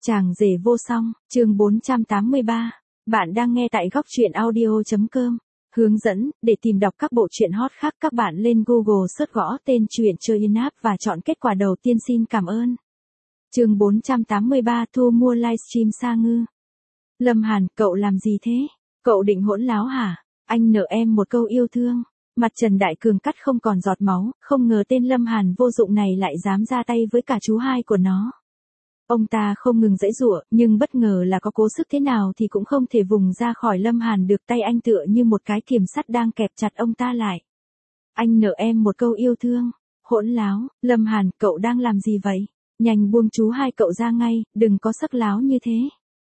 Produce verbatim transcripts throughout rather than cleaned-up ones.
Chàng rể vô song, chương bốn trăm tám mươi ba. Bạn đang nghe tại góc truyện audio.com. Hướng dẫn, để tìm đọc các bộ truyện hot khác các bạn lên Google search gõ tên truyện chơi in app và chọn kết quả đầu tiên. Xin cảm ơn. Chương bốn trăm tám mươi ba thu mua livestream Sa Ngư. Lâm Hàn, cậu làm gì thế? Cậu định hỗn láo hả? Anh nợ em một câu yêu thương. Mặt Trần Đại Cường cắt không còn giọt máu, không ngờ tên Lâm Hàn vô dụng này lại dám ra tay với cả chú hai của nó. Ông ta không ngừng giãy giụa, nhưng bất ngờ là có cố sức thế nào thì cũng không thể vùng ra khỏi Lâm Hàn được, tay anh tựa như một cái kiềm sắt đang kẹp chặt ông ta lại. Anh nợ em một câu yêu thương. Hỗn láo, Lâm Hàn, cậu đang làm gì vậy? Nhanh buông chú hai cậu ra ngay, đừng có sắc láo như thế.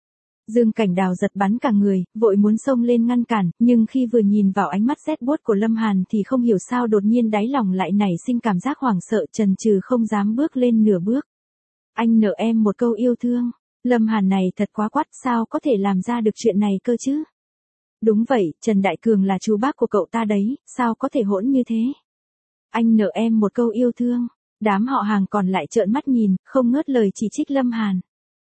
Dương Cảnh Đào giật bắn cả người, vội muốn xông lên ngăn cản, nhưng khi vừa nhìn vào ánh mắt rét buốt của Lâm Hàn thì không hiểu sao đột nhiên đáy lòng lại nảy sinh cảm giác hoảng sợ, chần chừ không dám bước lên nửa bước. Anh nợ em một câu yêu thương. Lâm Hàn này thật quá quắt, sao có thể làm ra được chuyện này cơ chứ? Đúng vậy, Trần Đại Cường là chú bác của cậu ta đấy, sao có thể hỗn như thế? Anh nợ em một câu yêu thương. Đám họ hàng còn lại trợn mắt nhìn, không ngớt lời chỉ trích Lâm Hàn.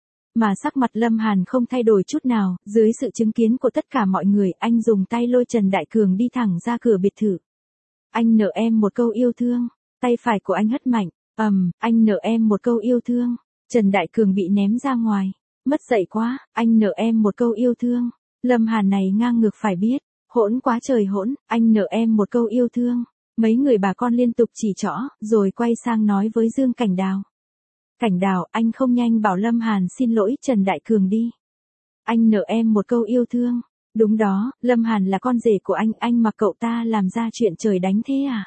Mà sắc mặt Lâm Hàn không thay đổi chút nào, dưới sự chứng kiến của tất cả mọi người, anh dùng tay lôi Trần Đại Cường đi thẳng ra cửa biệt thự. Anh nợ em một câu yêu thương. Tay phải của anh hất mạnh. Ầm, um, anh nợ em một câu yêu thương. Trần Đại Cường bị ném ra ngoài. Mất dạy quá, anh nợ em một câu yêu thương. Lâm Hàn này ngang ngược phải biết. Hỗn quá trời hỗn, anh nợ em một câu yêu thương. Mấy người bà con liên tục chỉ trỏ, rồi quay sang nói với Dương Cảnh Đào. Cảnh Đào, anh không nhanh bảo Lâm Hàn xin lỗi Trần Đại Cường đi. Anh nợ em một câu yêu thương. Đúng đó, Lâm Hàn là con rể của anh, anh mặc cậu ta làm ra chuyện trời đánh thế à?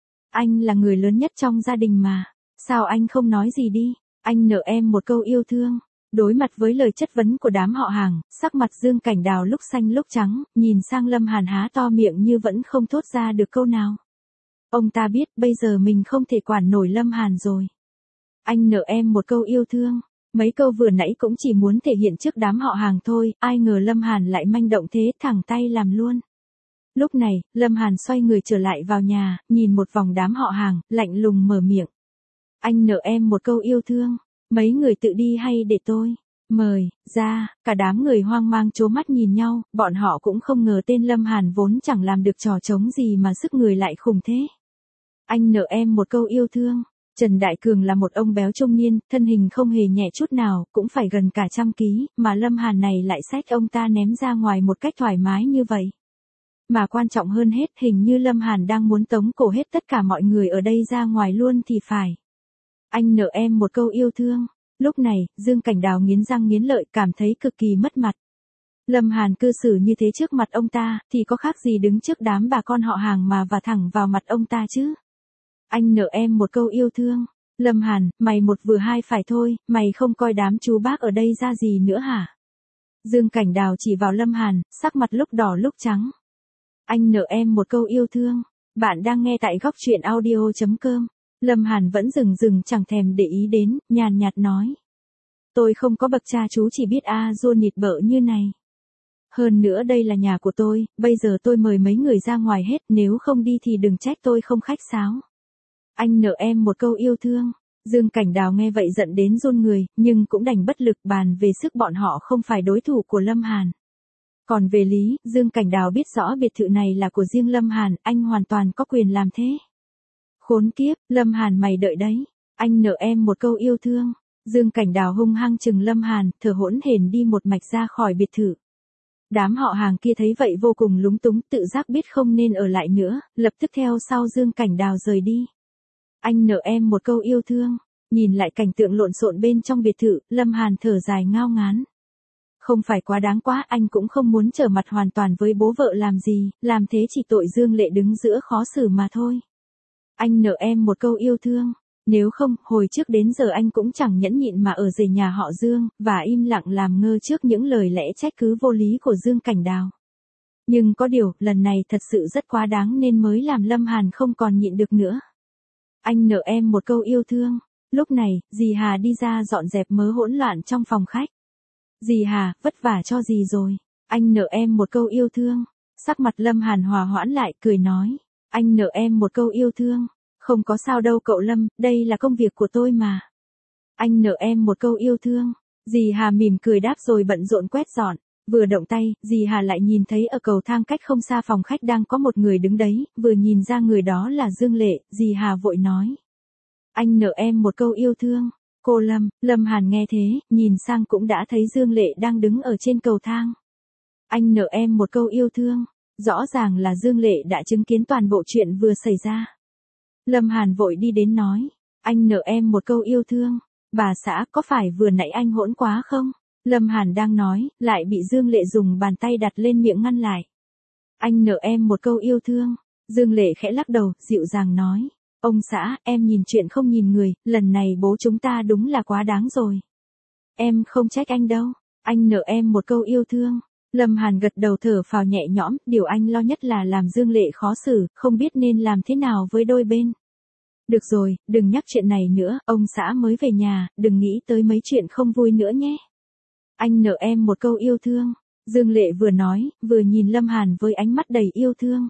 Anh là người lớn nhất trong gia đình mà. Sao anh không nói gì đi? Anh nợ em một câu yêu thương. Đối mặt với lời chất vấn của đám họ hàng, sắc mặt Dương Cảnh Đào lúc xanh lúc trắng, nhìn sang Lâm Hàn há to miệng như vẫn không thốt ra được câu nào. Ông ta biết bây giờ mình không thể quản nổi Lâm Hàn rồi. Anh nợ em một câu yêu thương. Mấy câu vừa nãy cũng chỉ muốn thể hiện trước đám họ hàng thôi, ai ngờ Lâm Hàn lại manh động thế, thẳng tay làm luôn. Lúc này, Lâm Hàn xoay người trở lại vào nhà, nhìn một vòng đám họ hàng, lạnh lùng mở miệng. Anh nợ em một câu yêu thương. Mấy người tự đi hay để tôi mời ra? Cả đám người hoang mang trố mắt nhìn nhau, bọn họ cũng không ngờ tên Lâm Hàn vốn chẳng làm được trò trống gì mà sức người lại khủng thế. Anh nợ em một câu yêu thương. Trần Đại Cường là một ông béo trung niên, thân hình không hề nhẹ chút nào, cũng phải gần cả trăm ký, mà Lâm Hàn này lại xách ông ta ném ra ngoài một cách thoải mái như vậy. Mà quan trọng hơn hết, hình như Lâm Hàn đang muốn tống cổ hết tất cả mọi người ở đây ra ngoài luôn thì phải. Anh nợ em một câu yêu thương. Lúc này, Dương Cảnh Đào nghiến răng nghiến lợi, cảm thấy cực kỳ mất mặt. Lâm Hàn cư xử như thế trước mặt ông ta, thì có khác gì đứng trước đám bà con họ hàng mà vả thẳng vào mặt ông ta chứ? Anh nợ em một câu yêu thương. Lâm Hàn, mày một vừa hai phải thôi, mày không coi đám chú bác ở đây ra gì nữa hả? Dương Cảnh Đào chỉ vào Lâm Hàn, sắc mặt lúc đỏ lúc trắng. Anh nợ em một câu yêu thương. Bạn đang nghe tại góc truyện audio.com. Lâm Hàn vẫn dừng dừng chẳng thèm để ý đến, nhàn nhạt nói. Tôi không có bậc cha chú chỉ biết a dua nịt bợ như này. Hơn nữa đây là nhà của tôi, bây giờ tôi mời mấy người ra ngoài hết, nếu không đi thì đừng trách tôi không khách sáo. Anh nợ em một câu yêu thương. Dương Cảnh Đào nghe vậy giận đến run người, nhưng cũng đành bất lực, bàn về sức bọn họ không phải đối thủ của Lâm Hàn. Còn về lý, Dương Cảnh Đào biết rõ biệt thự này là của riêng Lâm Hàn, anh hoàn toàn có quyền làm thế. Khốn kiếp, Lâm Hàn mày đợi đấy. Anh nợ em một câu yêu thương. Dương Cảnh Đào hung hăng chừng Lâm Hàn, thở hỗn hển đi một mạch ra khỏi biệt thự. Đám họ hàng kia thấy vậy vô cùng lúng túng, tự giác biết không nên ở lại nữa, lập tức theo sau Dương Cảnh Đào rời đi. Anh nợ em một câu yêu thương. Nhìn lại cảnh tượng lộn xộn bên trong biệt thự, Lâm Hàn thở dài ngao ngán. Không phải quá đáng quá, anh cũng không muốn trở mặt hoàn toàn với bố vợ làm gì, làm thế chỉ tội Dương Lệ đứng giữa khó xử mà thôi. Anh nợ em một câu yêu thương. Nếu không, hồi trước đến giờ anh cũng chẳng nhẫn nhịn mà ở rể nhà họ Dương, và im lặng làm ngơ trước những lời lẽ trách cứ vô lý của Dương Cảnh Đào. Nhưng có điều, lần này thật sự rất quá đáng nên mới làm Lâm Hàn không còn nhịn được nữa. Anh nợ em một câu yêu thương. Lúc này, dì Hà đi ra dọn dẹp mớ hỗn loạn trong phòng khách. Dì Hà, vất vả cho dì rồi. Anh nợ em một câu yêu thương. Sắc mặt Lâm Hàn hòa hoãn lại, cười nói. Anh nợ em một câu yêu thương. Không có sao đâu cậu Lâm, đây là công việc của tôi mà. Anh nợ em một câu yêu thương. Dì Hà mỉm cười đáp rồi bận rộn quét dọn. Vừa động tay, dì Hà lại nhìn thấy ở cầu thang cách không xa phòng khách đang có một người đứng đấy, vừa nhìn ra người đó là Dương Lệ, dì Hà vội nói. Anh nợ em một câu yêu thương. Cô Lâm, Lâm Hàn nghe thế, nhìn sang cũng đã thấy Dương Lệ đang đứng ở trên cầu thang. Anh nợ em một câu yêu thương. Rõ ràng là Dương Lệ đã chứng kiến toàn bộ chuyện vừa xảy ra. Lâm Hàn vội đi đến nói. Anh nợ em một câu yêu thương. Bà xã, có phải vừa nãy anh hỗn quá không? Lâm Hàn đang nói, lại bị Dương Lệ dùng bàn tay đặt lên miệng ngăn lại. Anh nợ em một câu yêu thương. Dương Lệ khẽ lắc đầu, dịu dàng nói. Ông xã, em nhìn chuyện không nhìn người, lần này bố chúng ta đúng là quá đáng rồi. Em không trách anh đâu, anh nợ em một câu yêu thương. Lâm Hàn gật đầu thở phào nhẹ nhõm, điều anh lo nhất là làm Dương Lệ khó xử, không biết nên làm thế nào với đôi bên. Được rồi, đừng nhắc chuyện này nữa, ông xã mới về nhà, đừng nghĩ tới mấy chuyện không vui nữa nhé. Anh nợ em một câu yêu thương. Dương Lệ vừa nói, vừa nhìn Lâm Hàn với ánh mắt đầy yêu thương.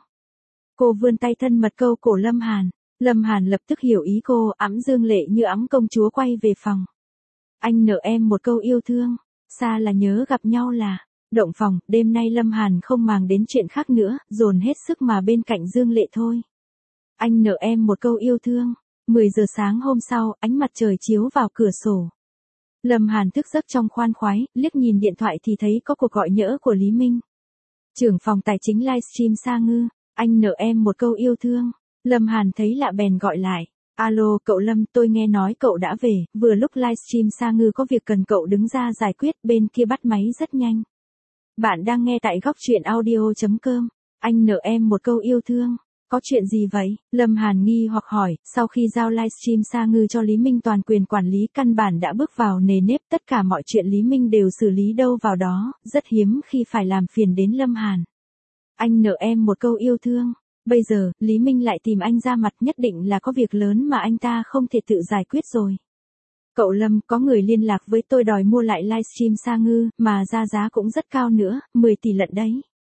Cô vươn tay thân mật câu cổ Lâm Hàn. Lâm Hàn lập tức hiểu ý cô, ẵm Dương Lệ như ẵm công chúa quay về phòng. Anh nợ em một câu yêu thương. Xa là nhớ gặp nhau là. Động phòng, đêm nay Lâm Hàn không màng đến chuyện khác nữa, dồn hết sức mà bên cạnh Dương Lệ thôi. Anh nợ em một câu yêu thương. mười giờ sáng hôm sau, ánh mặt trời chiếu vào cửa sổ. Lâm Hàn thức giấc trong khoan khoái, liếc nhìn điện thoại thì thấy có cuộc gọi nhỡ của Lý Minh. Trưởng phòng tài chính livestream Sa Ngư, anh nợ em một câu yêu thương. Lâm Hàn thấy lạ bèn gọi lại. Alo, cậu Lâm, tôi nghe nói cậu đã về, vừa lúc livestream Sa Ngư có việc cần cậu đứng ra giải quyết, bên kia bắt máy rất nhanh. Bạn đang nghe tại góc truyện audio chấm com. Anh nợ em một câu yêu thương. Có chuyện gì vậy? Lâm Hàn nghi hoặc hỏi, sau khi giao livestream Sa Ngư cho Lý Minh toàn quyền quản lý căn bản đã bước vào nề nếp, tất cả mọi chuyện Lý Minh đều xử lý đâu vào đó, rất hiếm khi phải làm phiền đến Lâm Hàn. Anh nợ em một câu yêu thương. Bây giờ, Lý Minh lại tìm anh ra mặt, nhất định là có việc lớn mà anh ta không thể tự giải quyết rồi. Cậu Lâm, có người liên lạc với tôi đòi mua lại livestream Sa Ngư, mà ra giá cũng rất cao nữa, mười tỷ lận đấy.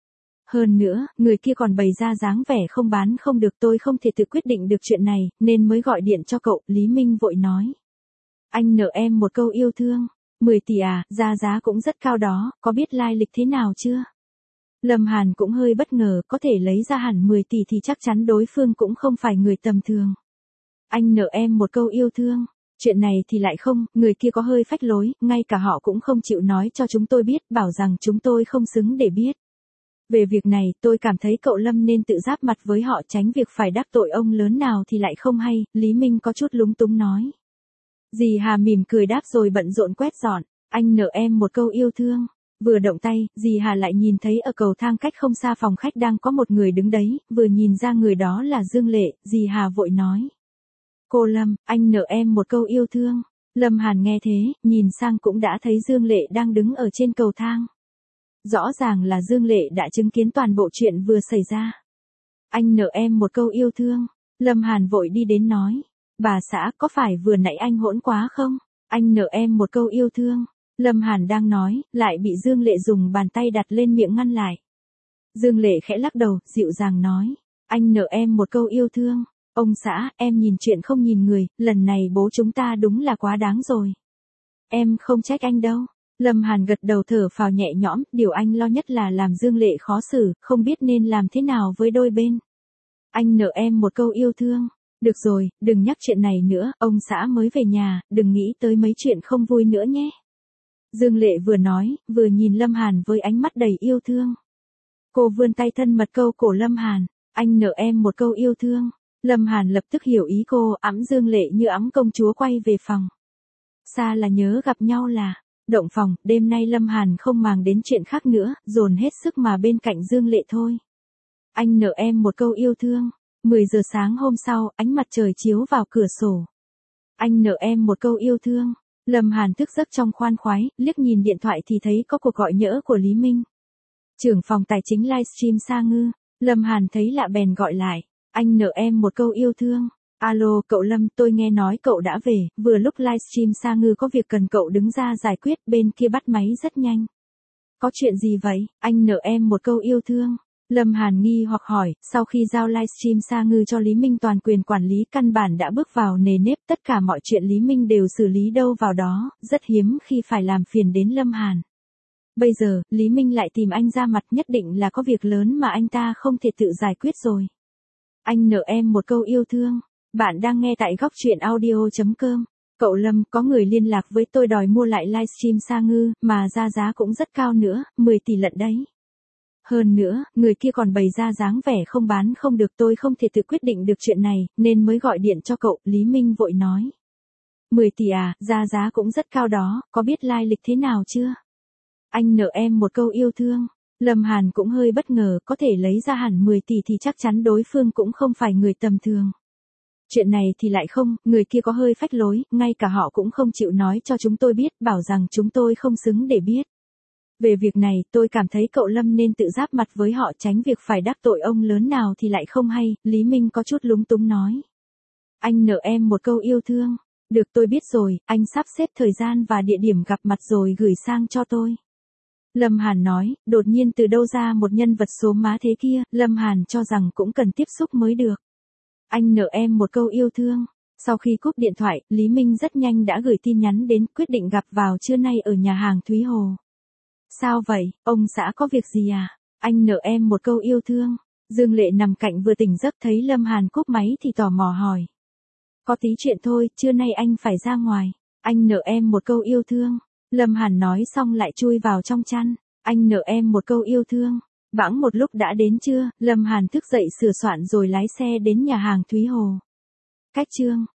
Hơn nữa, người kia còn bày ra dáng vẻ không bán không được, tôi không thể tự quyết định được chuyện này, nên mới gọi điện cho cậu, Lý Minh vội nói. Anh nợ em một câu yêu thương. mười tỷ à, ra giá cũng rất cao đó, có biết lai lịch thế nào chưa? Lâm Hàn cũng hơi bất ngờ, có thể lấy ra hẳn mười tỷ thì chắc chắn đối phương cũng không phải người tầm thường. Anh nợ em một câu yêu thương. Chuyện này thì lại không, người kia có hơi phách lối, ngay cả họ cũng không chịu nói cho chúng tôi biết, bảo rằng chúng tôi không xứng để biết. Về việc này, tôi cảm thấy cậu Lâm nên tự giáp mặt với họ, tránh việc phải đắc tội ông lớn nào thì lại không hay, Lý Minh có chút lúng túng nói. Dì Hà mỉm cười đáp rồi bận rộn quét dọn. Anh nợ em một câu yêu thương. Vừa động tay, dì Hà lại nhìn thấy ở cầu thang cách không xa phòng khách đang có một người đứng đấy, vừa nhìn ra người đó là Dương Lệ, dì Hà vội nói. Cô Lâm, anh nợ em một câu yêu thương. Lâm Hàn nghe thế, nhìn sang cũng đã thấy Dương Lệ đang đứng ở trên cầu thang. Rõ ràng là Dương Lệ đã chứng kiến toàn bộ chuyện vừa xảy ra. Anh nợ em một câu yêu thương. Lâm Hàn vội đi đến nói. Bà xã, có phải vừa nãy anh hỗn quá không? Anh nợ em một câu yêu thương. Lâm Hàn đang nói, lại bị Dương Lệ dùng bàn tay đặt lên miệng ngăn lại. Dương Lệ khẽ lắc đầu, dịu dàng nói. Anh nợ em một câu yêu thương. Ông xã, em nhìn chuyện không nhìn người, lần này bố chúng ta đúng là quá đáng rồi. Em không trách anh đâu. Lâm Hàn gật đầu thở phào nhẹ nhõm, điều anh lo nhất là làm Dương Lệ khó xử, không biết nên làm thế nào với đôi bên. Anh nợ em một câu yêu thương. Được rồi, đừng nhắc chuyện này nữa, ông xã mới về nhà, đừng nghĩ tới mấy chuyện không vui nữa nhé. Dương Lệ vừa nói, vừa nhìn Lâm Hàn với ánh mắt đầy yêu thương. Cô vươn tay thân mật câu cổ Lâm Hàn. Anh nợ em một câu yêu thương. Lâm Hàn lập tức hiểu ý cô, ẵm Dương Lệ như ẵm công chúa quay về phòng. Xa là nhớ gặp nhau là. Động phòng, đêm nay Lâm Hàn không màng đến chuyện khác nữa, dồn hết sức mà bên cạnh Dương Lệ thôi. Anh nợ em một câu yêu thương. mười giờ sáng hôm sau, ánh mặt trời chiếu vào cửa sổ. Anh nợ em một câu yêu thương. Lâm Hàn thức giấc trong khoan khoái, liếc nhìn điện thoại thì thấy có cuộc gọi nhỡ của Lý Minh. Trưởng phòng tài chính livestream Sa Ngư, Lâm Hàn thấy lạ bèn gọi lại. Anh nợ em một câu yêu thương. Alo, cậu Lâm, tôi nghe nói cậu đã về, vừa lúc livestream Sa Ngư có việc cần cậu đứng ra giải quyết, bên kia bắt máy rất nhanh. Có chuyện gì vậy? Anh nợ em một câu yêu thương. Lâm Hàn nghi hoặc hỏi, sau khi giao livestream Sa Ngư cho Lý Minh toàn quyền quản lý căn bản đã bước vào nề nếp, tất cả mọi chuyện Lý Minh đều xử lý đâu vào đó, rất hiếm khi phải làm phiền đến Lâm Hàn. Bây giờ, Lý Minh lại tìm anh ra mặt, nhất định là có việc lớn mà anh ta không thể tự giải quyết rồi. Anh nợ em một câu yêu thương. Bạn đang nghe tại góc truyện audio chấm com. Cậu Lâm, có người liên lạc với tôi đòi mua lại livestream Sa Ngư, mà ra giá cũng rất cao nữa, mười tỷ lận đấy. Hơn nữa, người kia còn bày ra dáng vẻ không bán không được, tôi không thể tự quyết định được chuyện này, nên mới gọi điện cho cậu, Lý Minh vội nói. mười tỷ à, ra giá cũng rất cao đó, có biết lai lịch thế nào chưa? Anh nợ em một câu yêu thương. Lâm Hàn cũng hơi bất ngờ, có thể lấy ra hẳn mười tỷ thì chắc chắn đối phương cũng không phải người tầm thường. Chuyện này thì lại không, người kia có hơi phách lối, ngay cả họ cũng không chịu nói cho chúng tôi biết, bảo rằng chúng tôi không xứng để biết. Về việc này, tôi cảm thấy cậu Lâm nên tự giáp mặt với họ, tránh việc phải đắc tội ông lớn nào thì lại không hay, Lý Minh có chút lúng túng nói. Anh nợ em một câu yêu thương. Được, tôi biết rồi, anh sắp xếp thời gian và địa điểm gặp mặt rồi gửi sang cho tôi. Lâm Hàn nói, đột nhiên từ đâu ra một nhân vật số má thế kia, Lâm Hàn cho rằng cũng cần tiếp xúc mới được. Anh nợ em một câu yêu thương. Sau khi cúp điện thoại, Lý Minh rất nhanh đã gửi tin nhắn đến, quyết định gặp vào trưa nay ở nhà hàng Thúy Hồ. Sao vậy, ông xã có việc gì à? Anh nợ em một câu yêu thương. Dương Lệ nằm cạnh vừa tỉnh giấc thấy Lâm Hàn cúp máy thì tò mò hỏi. Có tí chuyện thôi, trưa nay anh phải ra ngoài. Anh nợ em một câu yêu thương. Lâm Hàn nói xong lại chui vào trong chăn. Anh nợ em một câu yêu thương. Bẵng một lúc đã đến trưa, Lâm Hàn thức dậy sửa soạn rồi lái xe đến nhà hàng Thúy Hồ. Cách chương